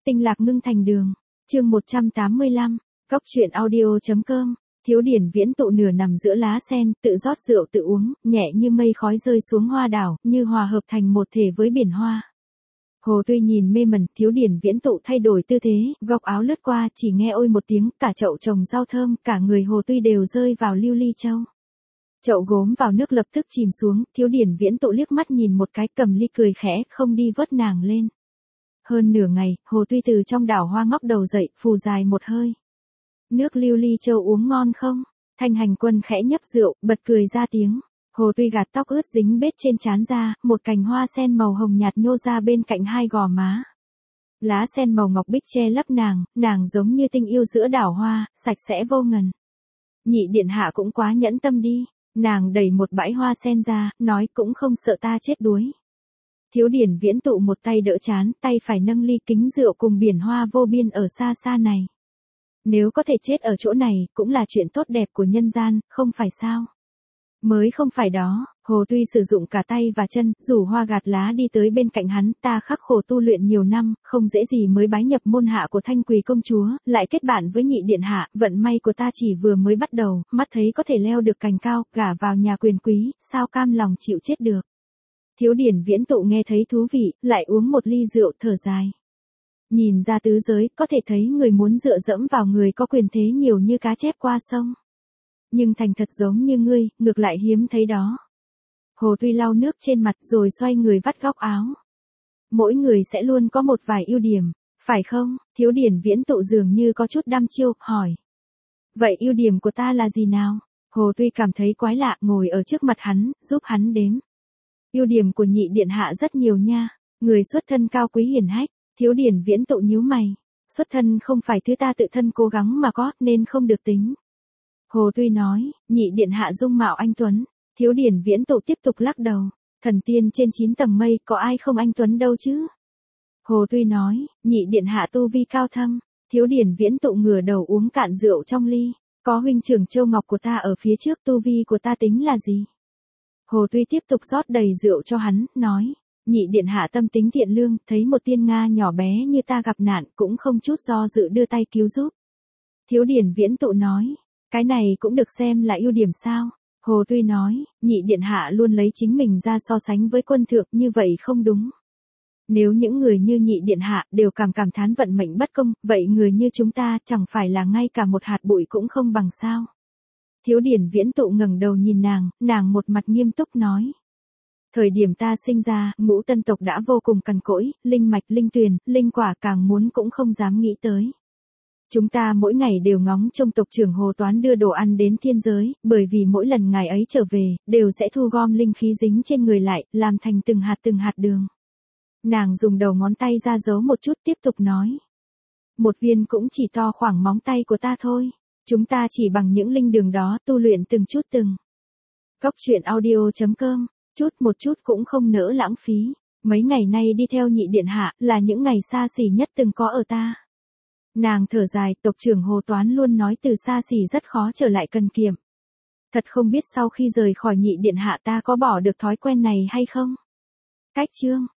tinh lạc ngưng thành đường. Chương 185, Cóc truyện audio.com. Thiếu Điển Viễn tụ nửa nằm giữa lá sen, tự rót rượu tự uống, nhẹ như mây khói rơi xuống hoa đảo, như hòa hợp thành một thể với biển hoa. Hồ Tuy nhìn mê mẩn, Thiếu Điển Viễn tụ thay đổi tư thế, góc áo lướt qua, chỉ nghe ôi một tiếng, cả chậu trồng rau thơm, cả người Hồ Tuy đều rơi vào lưu ly châu. Chậu gốm vào nước lập tức chìm xuống, Thiếu Điển Viễn tụ liếc mắt nhìn một cái, cầm ly cười khẽ, không đi vớt nàng lên. Hơn nửa ngày, Hồ Tuy từ trong đảo hoa ngóc đầu dậy, phù dài một hơi. Nước lưu ly châu uống ngon không? Thanh Hành Quân khẽ nhấp rượu, bật cười ra tiếng. Hồ Tuy gạt tóc ướt dính bết trên trán ra, một cành hoa sen màu hồng nhạt nhô ra bên cạnh hai gò má. Lá sen màu ngọc bích che lấp nàng giống như tinh yêu giữa đảo hoa, sạch sẽ vô ngần. Nhị điện hạ cũng quá nhẫn tâm đi. Nàng đẩy một bãi hoa sen ra, nói cũng không sợ ta chết đuối. Thiếu Điển Viễn tụ một tay đỡ chán, tay phải nâng ly kính rượu cùng biển hoa vô biên ở xa xa này. Nếu có thể chết ở chỗ này, cũng là chuyện tốt đẹp của nhân gian, không phải sao? Mới không phải đó, Hồ Tuy sử dụng cả tay và chân, rủ hoa gạt lá đi tới bên cạnh hắn, ta khắc khổ tu luyện nhiều năm, không dễ gì mới bái nhập môn hạ của Thanh Quỳ công chúa, lại kết bạn với nhị điện hạ, vận may của ta chỉ vừa mới bắt đầu, mắt thấy có thể leo được cành cao, gả vào nhà quyền quý, sao cam lòng chịu chết được. Thiếu Điển Viễn tụ nghe thấy thú vị, lại uống một ly rượu thở dài. Nhìn ra tứ giới, có thể thấy người muốn dựa dẫm vào người có quyền thế nhiều như cá chép qua sông. Nhưng thành thật giống như ngươi, ngược lại hiếm thấy đó. Hồ Tuy lau nước trên mặt rồi xoay người vắt góc áo. Mỗi người sẽ luôn có một vài ưu điểm, phải không? Thiếu Điển Viễn tụ dường như có chút đăm chiêu, hỏi. Vậy ưu điểm của ta là gì nào? Hồ Tuy cảm thấy quái lạ, ngồi ở trước mặt hắn, giúp hắn đếm. Ưu điểm của nhị điện hạ rất nhiều nha. Người xuất thân cao quý hiển hách. Thiếu Điển Viễn tụ nhíu mày. Xuất thân không phải thứ ta tự thân cố gắng mà có, nên không được tính. Hồ Tuy nói, nhị điện hạ dung mạo anh tuấn. Thiếu Điển Viễn tụ tiếp tục lắc đầu. Thần tiên trên 9 tầng mây, có ai không anh tuấn đâu chứ? Hồ Tuy nói, nhị điện hạ tu vi cao thâm. Thiếu Điển Viễn tụ ngửa đầu uống cạn rượu trong ly. Có huynh trưởng châu ngọc của ta ở phía trước, tu vi của ta tính là gì? Hồ Tuy tiếp tục rót đầy rượu cho hắn, nói. Nhị điện hạ tâm tính thiện lương, thấy một tiên Nga nhỏ bé như ta gặp nạn, cũng không chút do dự đưa tay cứu giúp. Thiếu Điển Viễn tụ nói. Cái này cũng được xem là ưu điểm sao? Hồ Tuy nói, nhị điện hạ luôn lấy chính mình ra so sánh với quân thượng, như vậy không đúng. Nếu những người như nhị điện hạ đều cảm thán vận mệnh bất công, vậy người như chúng ta chẳng phải là ngay cả một hạt bụi cũng không bằng sao? Thiếu Điển Viễn tụ ngẩng đầu nhìn nàng một mặt nghiêm túc nói. Thời điểm ta sinh ra, ngũ tân tộc đã vô cùng cằn cỗi, linh mạch, linh tuyền, linh quả càng muốn cũng không dám nghĩ tới. Chúng ta mỗi ngày đều ngóng trông tộc trưởng Hồ Toán đưa đồ ăn đến thiên giới, bởi vì mỗi lần ngài ấy trở về, đều sẽ thu gom linh khí dính trên người lại, làm thành từng hạt đường. Nàng dùng đầu ngón tay ra giấu một chút, tiếp tục nói. Một viên cũng chỉ to khoảng móng tay của ta thôi. Chúng ta chỉ bằng những linh đường đó tu luyện từng chút từng. Cóc truyện audio.com, một chút cũng không nỡ lãng phí. Mấy ngày nay đi theo nhị điện hạ là những ngày xa xỉ nhất từng có ở ta. Nàng thở dài, tộc trưởng Hồ Toán luôn nói từ xa xỉ rất khó trở lại cần kiệm. Thật không biết sau khi rời khỏi nhị điện hạ ta có bỏ được thói quen này hay không? Cách chương